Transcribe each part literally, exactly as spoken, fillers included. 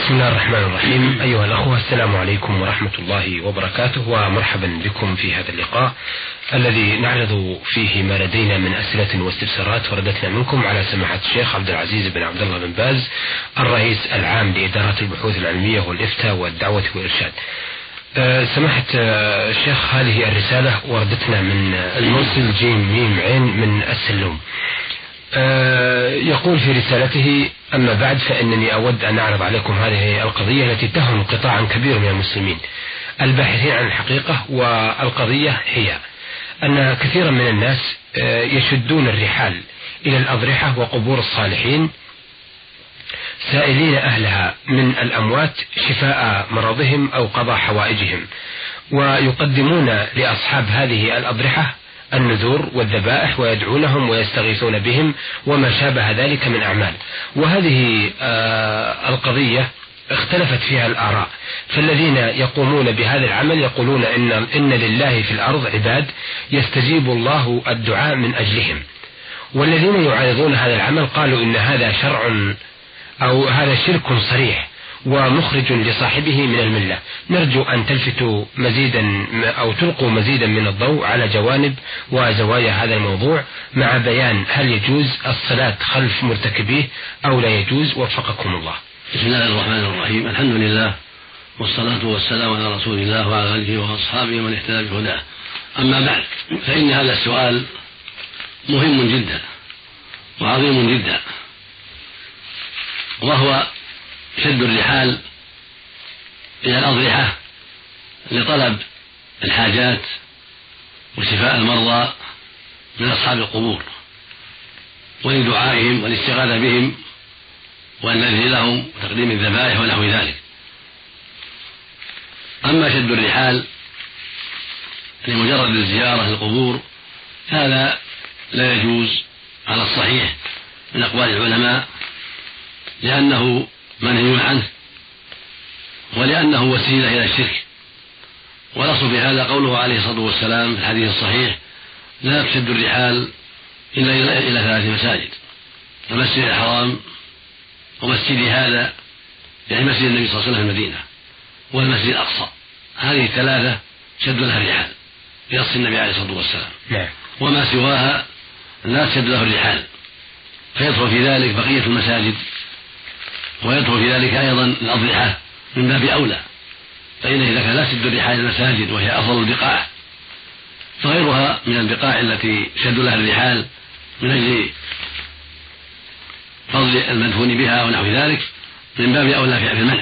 بسم الله الرحمن الرحيم. أيها الأخوة، السلام عليكم ورحمة الله وبركاته، ومرحبا بكم في هذا اللقاء الذي نعرض فيه ما لدينا من أسئلة واستفسارات وردتنا منكم على سماحة الشيخ عبد العزيز بن عبد الله بن باز، الرئيس العام لإدارة البحوث العلمية والإفتاء والدعوة والإرشاد. أه سماحة أه الشيخ، هذه الرسالة وردتنا من المرسل جيم ميم عين من السلوم. أه يقول في رسالته: أما بعد، فإنني أود أن أعرض عليكم هذه القضية التي تهم قطاعا كبير من المسلمين الباحثين عن الحقيقة. والقضية هي أن كثيرا من الناس أه يشدون الرحال إلى الأضرحة وقبور الصالحين سائلين أهلها من الأموات شفاء مرضهم أو قضاء حوائجهم، ويقدمون لأصحاب هذه الأضرحة النذور والذبائح ويدعونهم ويستغيثون بهم وما شابه ذلك من أعمال. وهذه آه القضية اختلفت فيها الآراء، فالذين يقومون بهذا العمل يقولون إن, إن لله في الأرض عباد يستجيب الله الدعاء من أجلهم، والذين يعارضون هذا العمل قالوا إن هذا شرع أو هذا شرك صريح ومخرج لصاحبه من الملة. نرجو أن تلفتوا مزيدا أو تلقوا مزيدا من الضوء على جوانب وزوايا هذا الموضوع، مع بيان هل يجوز الصلاة خلف مرتكبيه أو لا يجوز، وفقكم الله. بسم الله الرحمن الرحيم. الحمد لله والصلاة والسلام على رسول الله وعلى آله وأصحابه من اهتدى بهداه. أما بعد، فإن هذا السؤال مهم جدا وعظيم جدا، وهو شد الرحال إلى الأضرحة لطلب الحاجات وشفاء المرضى من أصحاب القبور ولدعائهم والاستغاثة بهم والنذر لهم وتقديم الذبائح ونحو ذلك. أما شد الرحال لمجرد الزيارة للقبور هذا لا يجوز على الصحيح من أقوال العلماء، لأنه منهي عنه ولأنه وسيلة إلى الشرك. والأصل في هذا قوله عليه الصلاة والسلام في الحديث الصحيح: لا تشد الرحال إلا إلى ثلاث مساجد: المسجد الحرام ومسجد هذا، يعني مسجد النبي صلى الله عليه وسلم في المدينة، والمسجد الأقصى. هذه الثلاثة شد لها الرحال بنص النبي عليه الصلاة والسلام. نعم. وما سواها لا تشد له الرحال، فيدخل في ذلك بقية المساجد، ويدخل في ذلك أيضا الأضرحة من باب أولى. فإن إذا كان لا تشد الرحال المساجد وهي أفضل البقاع، فغيرها من البقاع التي شد لها الرحال من أجل فضل المدفون بها ونحو ذلك من باب أولى في المنع.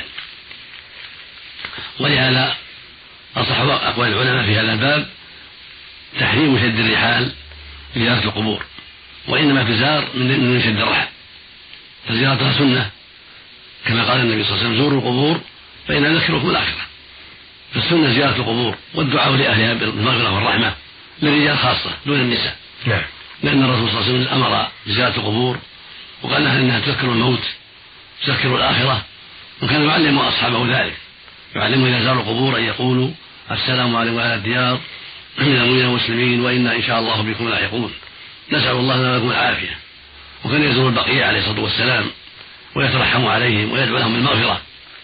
ولهذا أصح أقوال العلماء في هذا الباب تحريم شد الرحال لزيارة القبور، وإنما تزار من شد الرحل، فزيارتها سنة كما قال النبي صلى الله عليه وسلم: زوروا القبور فإنها تذكركم الآخرة. فالسنة زيارة القبور والدعاء لأهلها بالمغفرة والرحمة للرجال خاصة دون النساء. نعم. لأن الرسول صلى الله عليه وسلم أمر بزيارة القبور وقال لها إنها تذكر الموت تذكر الآخرة، وكان يعلم أصحابه ذلك، يعلموا إذا زاروا القبور أن يقولوا: السلام عليكم أهل الديار من المؤمنين والمسلمين وإنا إن شاء الله بكم لاحقون، نسأل الله لنا ولكم العافية. وكان يزور البقيع عليه الصلاة والسلام ويترحم عليهم ويدعو لهم بالمغفرة.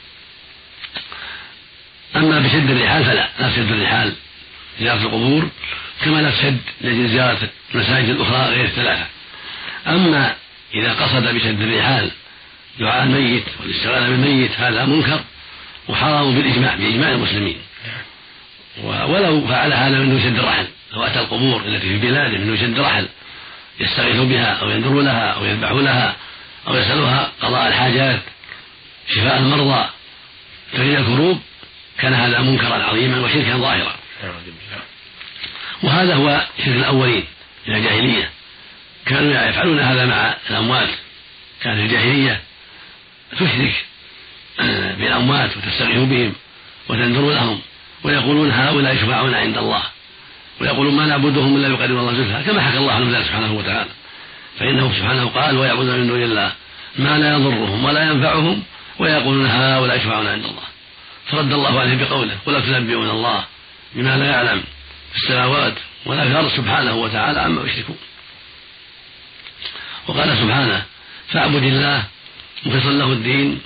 أما بشد الرحال فلا لا تشد الرحال زيارة القبور، كما لا تشد لزيارة المساجد الأخرى غير الثلاثة. أما إذا قصد بشد الرحال دعاء الميت والاستغاثة بالميت هذا منكر وحرام بالإجماع بإجماع المسلمين. ولو فعل هذا من يشد الرحل، لو أتى القبور التي في بلاده من يشد رحل يستغيث بها أو ينذر لها أو يذبح لها أو يسألها قضاء الحاجات شفاء المرضى تفريج الكروب، كان هذا منكرا عظيما وشركا ظاهرا. وهذا هو شرك الأولين من الجاهلية، كانوا يفعلون هذا مع الأموات. كان في الجاهلية تشرك بالأموات وتستغيث بهم وتنذر لهم ويقولون: هؤلاء يشفعون عند الله، ويقولون: ما نعبدهم إلا يقربون الله زلفى، كما حكى الله عنه ذلك سبحانه وتعالى. فإنه سبحانه قال: ويعبدون من دون الله ما لا يضرهم ولا ينفعهم ويقولون هؤلاء يشفعون عند الله. فرد الله عليه بقوله: ولا تنبئون الله بما لا يعلم في السماوات ولا في الأرض سبحانه وتعالى عما يشركون. وقال سبحانه: فاعبد الله مخلصا له الدين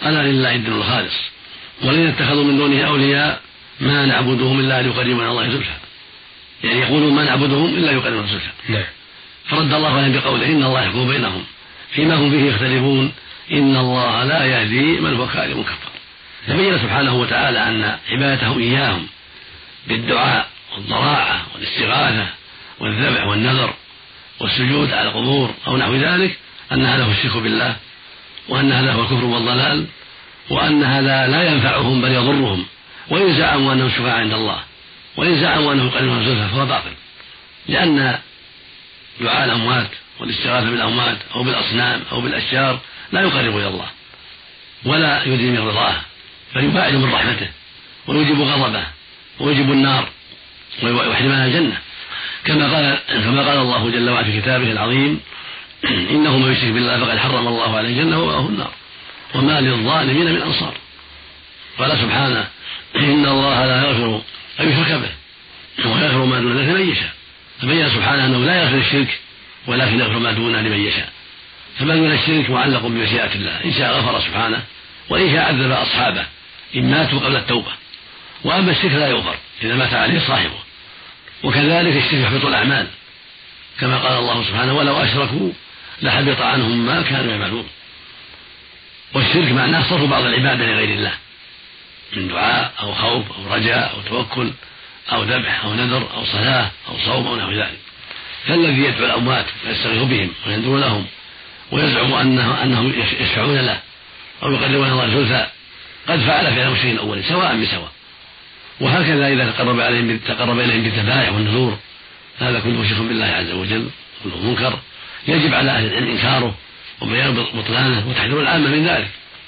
ألا لله الدين الخالص، والذين اتخذوا من دونه أولياء ما نعبدهم إلا ليقربونا الله زلفى، يعني يقولون ما نعبدهم إلا ليقربونا زلفى. نعم. فرد الله عليهم بقوله إن الله يحكم بينهم فيما هم فيه يختلفون إن الله لا يهدي من هو كاذب كفار. تبين سبحانه وتعالى أن عبادتهم إياهم بالدعاء والضراعة والاستغاثة والذبح والنذر والسجود على القبور أو نحو ذلك أن هذا هو الشرك بالله، وأن هذا هو الكفر والضلال، وأن هذا لا ينفعهم بل يضرهم، وإن زعموا أنهم شفعاء عند الله وإن زعموا أنهم يقربون زلفى فهو باطل، لأن دعاء الأموات والاستغاثة بالأموات أو بالأصنام أو بالأشجار لا يقرب إلى الله ولا يدري من رضاه، فيباعد من رحمته ويوجب غضبه ويوجب النار ويحرمنا الجنة، كما قال كما قال الله جل وعلا في كتابه العظيم إنه من يشرك بالله فقد حرم الله عليه الجنة ومأواه النار وما للظالمين من أنصار. قال سبحانه إن الله لا يغفر أن يشرك به ويغفر ما دون ذلك لمن يشاء، فبين سبحانه أنه لا يغفر الشرك ولكن يغفر ما دونه لمن يشاء، فما دون الشرك معلق بمشيئة الله، إن شاء غفر سبحانه وإن شاء عذب أصحابه إن ماتوا قبل التوبة، وأما الشرك لا يغفر إذا مات عليه صاحبه، وكذلك الشرك يحبط الأعمال كما قال الله سبحانه ولو أشركوا لحبط عنهم ما كانوا يعملون. والشرك معناه صرف بعض العبادة لغير الله من دعاء أو خوف أو رجاء أو توكل أو ذبح أو نذر أو صلاة أو صوم أو نحو ذلك، فالذي يدعو الأموات ويستغيث بهم ويندر لهم ويزعم أنه أنهم يشفعون له أو يقربون الله زلفى قد فعل فعل المشركين الأولين سواء بسواء. وهكذا إذا تقرب عليهم تقرب إليهم بالذبائح والنذور هذا كله شرك بالله عز وجل، كله منكر يجب على أهل العلم إنكاره وبيان بطلانه وتحذير العامة من ذلك.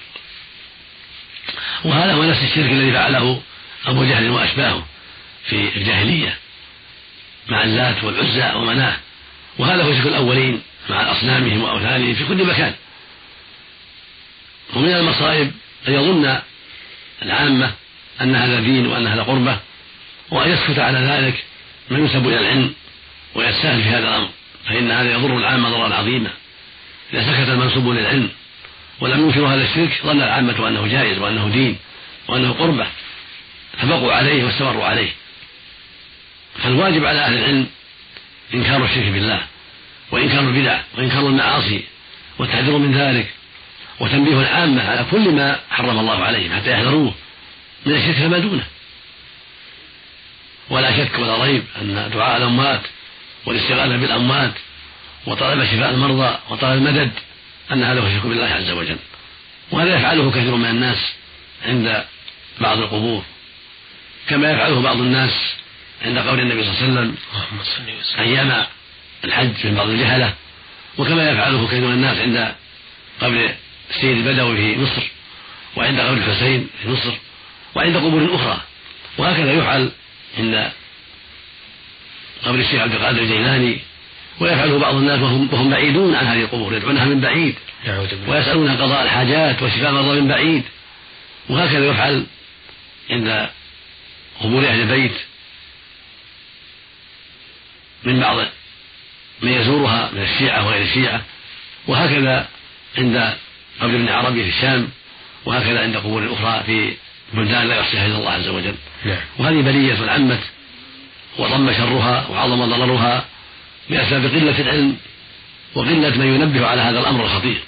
وهذا هو نفس الشرك الذي فعله أبو جهل وأشباهه في الجاهلية مع اللات والعزى ومناه، وهذا هو شرك الأولين مع أصنامهم وأوثانهم في كل مكان. ومن المصائب أن يظن العامة أن هذا دين وأن هذا قربة وأن يسكت على ذلك من ينسب إلى العلم ويستاهل في هذا الأمر، فإن هذا يضر العامة ضررا عظيما. إذا سكت المنسوب للعلم ولم ينكر هذا الشرك ظن العامة أنه جائز وأنه دين وأنه قربة فبقوا عليه واستمروا عليه. فالواجب على أهل العلم إنكار الشرك بالله وإنكار البدع وإنكار المعاصي والتحذير من ذلك وتنبيه العامة على كل ما حرم الله عليهم حتى يحذروه من الشرك فما دونه. ولا شك ولا ريب أن دعاء الأموات والاستغاثة بالأموات وطلب شفاء المرضى وطلب المدد أن هذا هو الشرك بالله عز وجل، وهذا يفعله كثير من الناس عند بعض القبور كما يفعله بعض الناس عند قول النبي صلى الله عليه وسلم أيام الحج من بعض الجهلة، وكما يفعله كثير من الناس عند قبر السيد البدوي في مصر وعند قبر الحسين في مصر وعند قبور أخرى، وهكذا يفعل عند قبر الشيخ عبد القادر الجيلاني، ويفعله بعض الناس وهم, وهم بعيدون عن هذه القبور يدعونها من بعيد ويسألونها قضاء الحاجات وشفاء المرضى من بعيد. وهكذا يفعل عند قبور أهل البيت من بعض من يزورها من الشيعة وغير الشيعة، وهكذا عند قبر ابن عربي في الشام، وهكذا عند قبور أخرى في بلدان لا يحصيها إلا الله عز وجل. وهذه بلية عمت وضم شرها وعظم ضررها بأسباب قلة العلم وقلة من ينبه على هذا الأمر الخطير.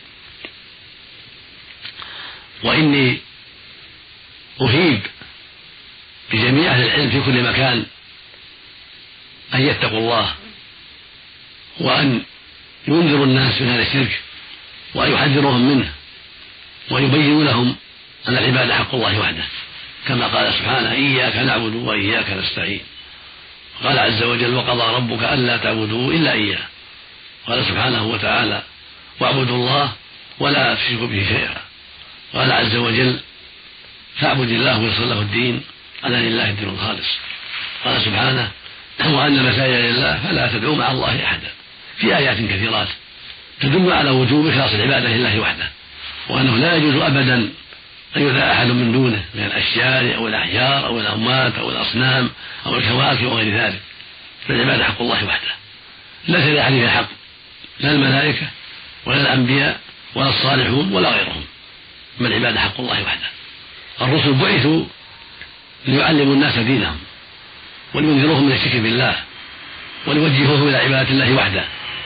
وإني أهيب بجميع أهل العلم في كل مكان أن يتقوا الله وأن ينذروا الناس من هذا الشرك وأن يحذروهم منه وأن يبينوا لهم أن العبادة حق الله وحده، كما قال سبحانه إياك نعبد وإياك نستعين. قال عز وجل وقضى ربك ألا تعبدوا إلا إياه. قال سبحانه وتعالى واعبدوا الله ولا تشركوا به شيئا. قال عز وجل فاعبد الله ويصل له الدين ألا لله الدين الخالص. قال سبحانه وأن مساجد لله فلا تدعوا مع الله أحدا، في آيات كثيرات تدل على وجوب إخلاص العبادة لله وحده، وأنه لا يجوز أبدا أن يدعى أحد من دونه من الأشجار أو الأحجار أو الأموات أو الأصنام أو الكواكب وغير ذلك، فالعبادة حق الله وحده ليس لأحد فيها حق، لا الملائكة ولا الأنبياء ولا الصالحون ولا غيرهم، ما العبادة حق الله وحده. الرسل بعثوا ليعلموا الناس دينهم ولينذروهم من الشرك بالله وليوجهوهم إلى عبادة الله وحده،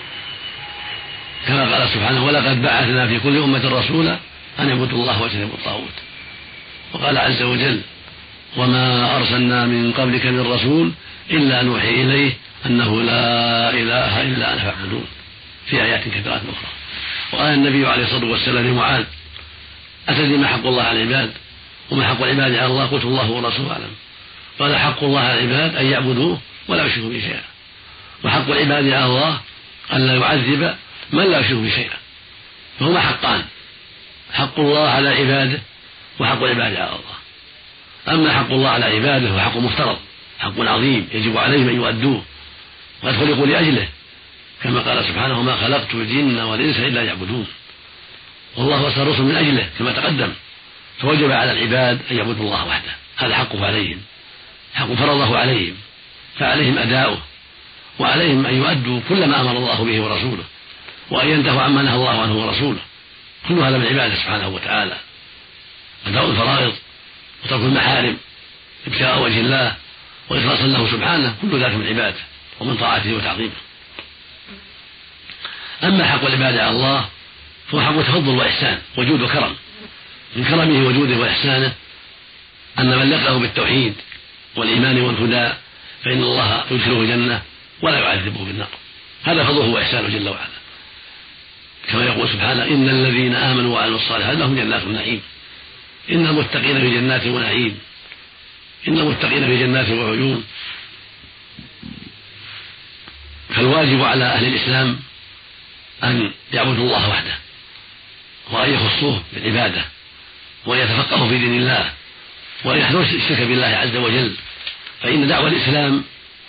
كما قال سبحانه ولقد بعثنا في كل أمة رسولا أن اعبدوا الله واجتنبوا الطاغوت. وقال عز وجل وما أرسلنا من قبلك من رسول إلا نوحي إليه أنه لا إله إلا أنا فاعبدون في آيات كثيرة أخرى. وقال النبي عليه الصلاة والسلام لمعاذ أتدري ما حق الله على العباد وما حق العباد على الله؟ قلت الله ورسوله أعلم. قال حق الله على العباد أن يعبدوه ولا يشركوا به شيئا، وحق العباد على الله أن لا يعذب من لا يشرك به شيئا. فهما حقان، حق الله على عباده وحق العباد على الله. أما حق الله على عباده فهو حق مفترض، حق عظيم يجب عليهم أن يؤدوه وقد خلقوا لأجله، كما قال سبحانه وما خلقت الجن والإنس إلا يعبدون. والله أرسل الرسل من أجله كما تقدم، فوجب على العباد أن يعبدوا الله وحده، هذا حقه عليهم، حق فرضه عليهم، فعليهم أداؤه، وعليهم أن يؤدوا كل ما أمر الله به ورسوله وأن ينتهوا عما نهى الله عنه ورسوله. كل هذا من عباده سبحانه وتعالى، أداء الفرائض وترك المحارم ابتغاء وجه الله وإخلاصا له سبحانه، كل ذلك من عباده ومن طاعته وتعظيمه. أما حق العباد على الله فهو حق تفضل وإحسان وجود وكرم، من كرمه وجوده وإحسانه أن من لقاه بالتوحيد والإيمان والهدى فإن الله يدخله الجنة ولا يعذبه بالنار، هذا فضله وإحسانه جل وعلا، كما يقول سبحانه إن الذين آمنوا وعملوا الصالحات لهم جنات النعيم، إن المتقين في جنات ونعيم، إن المتقين في جنات وعيون. فالواجب على أهل الإسلام أن يعبدوا الله وحده وأن يخصوه بالعبادة وأن يتفقهوا في دين الله وأن يحذروا الشرك بالله عز وجل، فإن دعوة الإسلام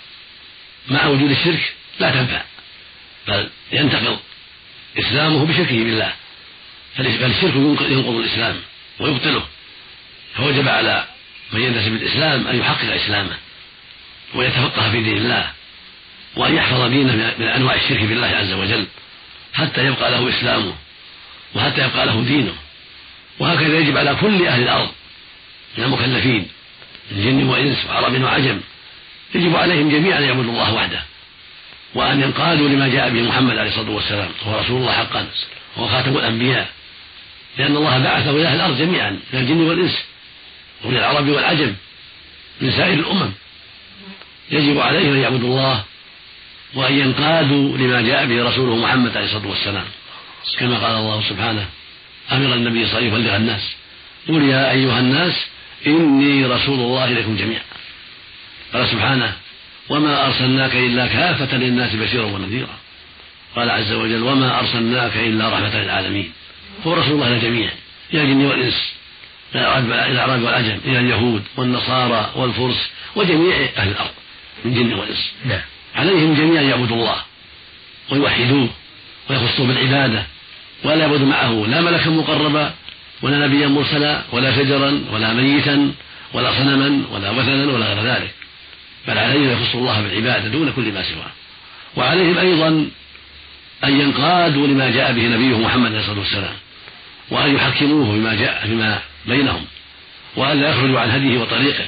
مع وجود الشرك لا تنفع، بل ينتقض إسلامه بشركه بالله، فالشرك ينقض الإسلام ويبطله. فوجب على من ينتسب الإسلام أن يحقق إسلامه ويتفقه في دين الله وأن يحفظ دينه من أنواع الشرك بالله عز وجل حتى يبقى له إسلامه وحتى يبقى له دينه. وهكذا يجب على كل أهل الأرض من المكلفين من جن وإنس وعرب وعجم، يجب عليهم جميعا أن يعبدوا الله وحده وأن ينقادوا لما جاء به محمد عليه الصلاة والسلام، وهو رسول الله حقا وهو خاتم الأنبياء، لأن الله بعثه إلى أهل الأرض جميعا من الجن والإنس ومن العرب والعجم من سائر الأمم. يجب عليهم أن يعبدوا الله وأن ينقادوا لما جاء به رسوله محمد عليه الصلاة والسلام، كما قال الله سبحانه أمر النبي صلى الله عليه وسلم يبلغ الناس قل يا أيها الناس إني رسول الله إليكم جميعا. قال سبحانه وما أرسلناك إلا كافة للناس بشيرا ونذيرا. قال عز وجل وما أرسلناك إلا رحمة للعالمين. هو رسول الله للجميع، إلى الجن والإنس، إلى الأعراب والعجم، إلى اليهود والنصارى والفرس وجميع أهل الأرض من جن والإنس. نعم. عليهم جميعا يعبدوا الله ويوحدوه ويخصوه بالعبادة ولا يعبدوا معه لا ملكا مقربا ولا نبيا مرسلا ولا شجرا ولا ميتا ولا صنما ولا وثنا ولا غير ذلك، بل عليهم يخصوا الله بالعبادة دون كل ما سواه. وعليهم أيضا أن ينقادوا لما جاء به نبيه محمد عليه الصلاة والسلام وأن يحكموه بما جاء فيما بينهم وأن لا يخرجوا عن هديه وطريقه،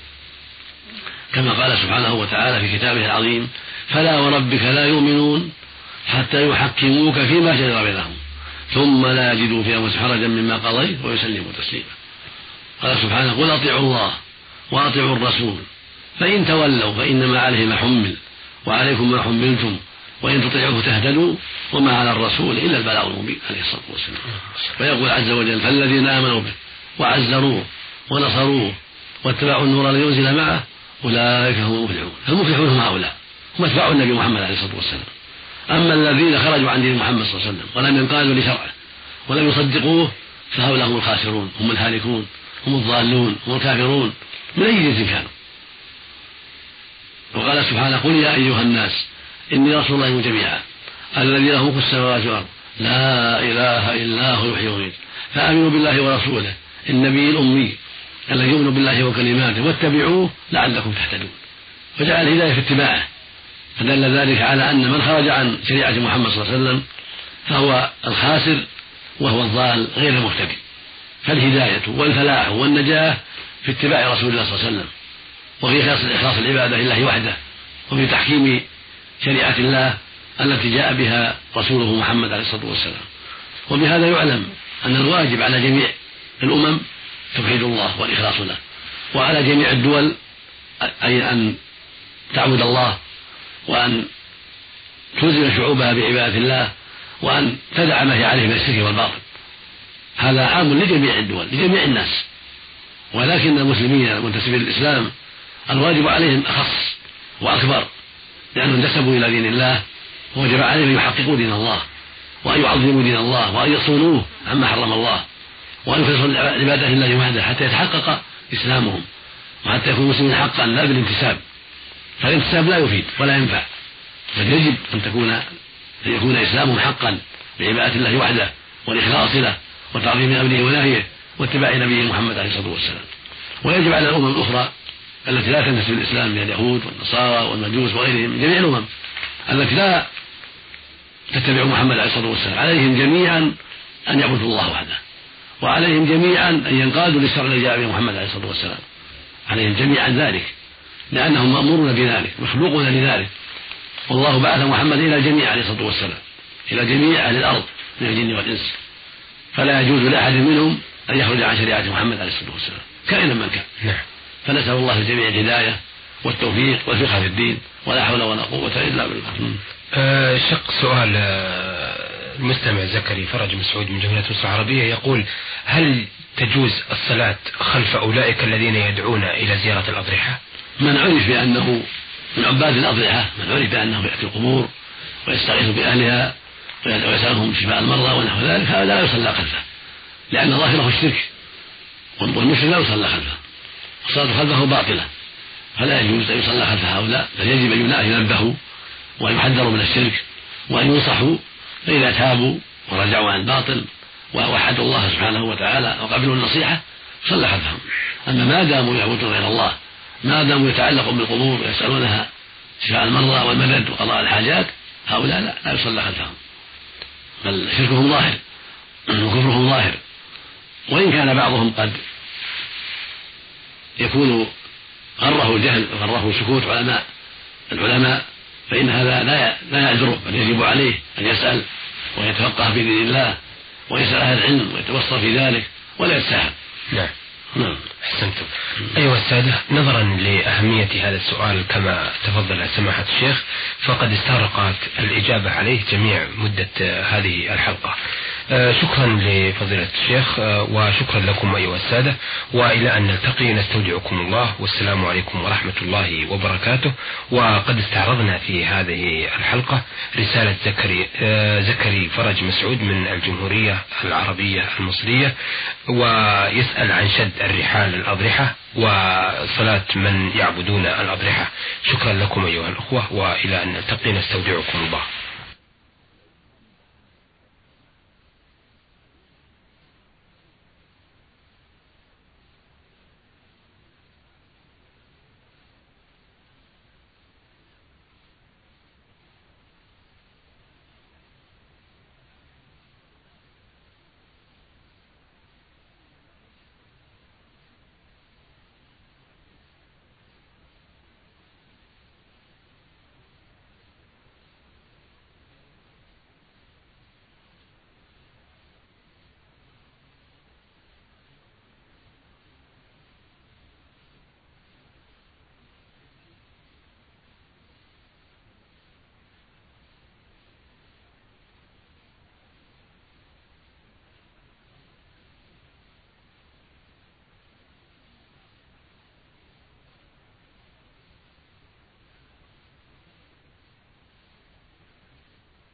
كما قال سبحانه وتعالى في كتابه العظيم فلا وربك لا يؤمنون حتى يحكموك فيما شجر بينهم ثم لا يجدوا في أنفسهم حرجا مما قضيت ويسلموا تسليما. قال سبحانه قل أطيعوا الله وأطيعوا الرسول فإن تولوا فإنما عليه ما حمل وعليكم ما حملتم وإن تطيعوه تهتدوا وما على الرسول إلا البلاغ المبين عليه الصلاة والسلام. ويقول عز وجل فالذين آمنوا به وعزروه ونصروه واتبعوا النور الذي أنزل معه أولئك هم المفلحون. المفلحون هم هؤلاء، هم اتباعوا النبي محمد عليه الصلاة والسلام. أما الذين خرجوا عن دين محمد صلى الله عليه وسلم ولم ينقادوا لشرعه ولم يصدقوه فهؤلاء هم الخاسرون، هم الهالكون، هم الضالون، هم الكافرون من أي جنس كانوا. وقال سبحانه قل يا أيها الناس إني رسول الله جميعا الذي له ملك السماوات والأرض لا إله إلا هو يحيي ويميت فآمنوا بالله ورسوله النبي الأمي الذي يؤمن بالله وكلماته واتبعوه لعلكم تهتدون. فجعل الهداية في اتباعه، فدل ذلك على أن من خرج عن شريعة محمد صلى الله عليه وسلم فهو الخاسر وهو الضال غير المهتدي، فالهداية والفلاح والنجاة في اتباع رسول الله صلى الله عليه وسلم، وفي إخلاص العبادة لله وحده، وفي تحكيم شريعة الله التي جاء بها رسوله محمد عليه الصلاة والسلام. وبهذا يعلم أن الواجب على جميع الأمم توحيد الله والإخلاص له، وعلى جميع الدول أي أن تعبد الله وأن تلزم شعوبها بعبادة الله وأن تدع ما هي عليه من الشرك والباطل. هذا عام لجميع الدول لجميع الناس، ولكن المسلمين المنتسبين للإسلام الواجب عليهم أخص وأكبر، لأنهم انتسبوا إلى دين الله، ووجب عليهم أن يحققوا دين الله وأن يعظموا دين الله وأن يصونوه عما حرم الله وأن يخلصوا عبادة الله وحده حتى يتحقق إسلامهم وحتى يكونوا مسلمين حقا لا بالانتساب، فالانتساب لا يفيد ولا ينفع، بل يجب أن تكون أن يكون إسلامهم حقا بعبادة الله وحده والإخلاص له وتعظيم أمره ونهيه واتباع نبيه محمد عليه الصلاة والسلام. ويجب على الأمم الأخرى التي لا تنتسب للإسلام من اليهود والنصارى والمجوس وغيرهم من جميع الأمم التي لا تتبع محمد عليه الصلاة والسلام، عليهم جميعا أن يعبدوا الله وحده، وعليهم جميعا أن ينقادوا للشرع الذي جاء به محمد عليه الصلاة والسلام، عليهم جميعا ذلك، لأنهم مأمورون بذلك مخلوقون لذلك. والله بعث محمد إلى الجميع عليه الصلاة والسلام، إلى جميع أهل الأرض من الجن والإنس، فلا يجوز لأحد منهم أن يخرج عن شريعة محمد عليه الصلاة والسلام كائنا من كان. نعم. فنسأل الله للجميع الهداية والتوفيق والفقه في الدين، ولا حول ولا قوة إلا بالله. أه شق سؤال المستمع زكري فرج مسعود من جمهورية مصر العربية يقول: هل تجوز الصلاة خلف أولئك الذين يدعون إلى زيارة الأضرحة؟ من عرف بأنه من عباد الأضرحة، من عرف بأنه يأتي القبور ويستغيث بأهلها ويسألهم شفاء المرضى ونحو ذلك، هذا لا يصلى خلفه، لأن ظاهره الشرك، والمشرك لا يصلى خلفه، الصلاة خلفه باطلة، فلا يجوز أن يصلى خلف هؤلاء، بل يجب أن ينبهوا وأن يحذروا من الشرك وأن ينصحوا، فإذا تابوا ورجعوا عن الباطل ووحدوا الله سبحانه وتعالى وقبلوا النصيحة صلى خلفهم. أما ما داموا يعبدون غير الله، ما داموا يتعلقون بالقبور ويسألونها شفاء المرضى والمدد وقضاء الحاجات، هؤلاء لا, لا يصلى خلفهم، بل شركهم ظاهر وكفرهم ظاهر. وإن كان بعضهم قد يكون غره الجهل وغره سكوت علماء العلماء، فإن هذا لا لا يعذره، بل يجب عليه أن يسأل ويتفقه في دين الله ويسأل أهل العلم ويتوصى في ذلك ولا يتساهل. نعم. نعم. أحسنتم. أيها السادة، نظرا لأهمية هذا السؤال كما تفضل سماحة الشيخ، فقد استغرقت الإجابة عليه جميع مدة هذه الحلقة. شكرا لفضيلة الشيخ وشكرا لكم أيها السادة، وإلى أن نلتقي نستودعكم الله، والسلام عليكم ورحمة الله وبركاته. وقد استعرضنا في هذه الحلقة رسالة زكري, زكري فرج مسعود من الجمهورية العربية المصرية، ويسأل عن شد الرحال الأضرحة وصلاة من يعبدون الأضرحة. شكرا لكم أيها الأخوة، وإلى أن نلتقي نستودعكم الله.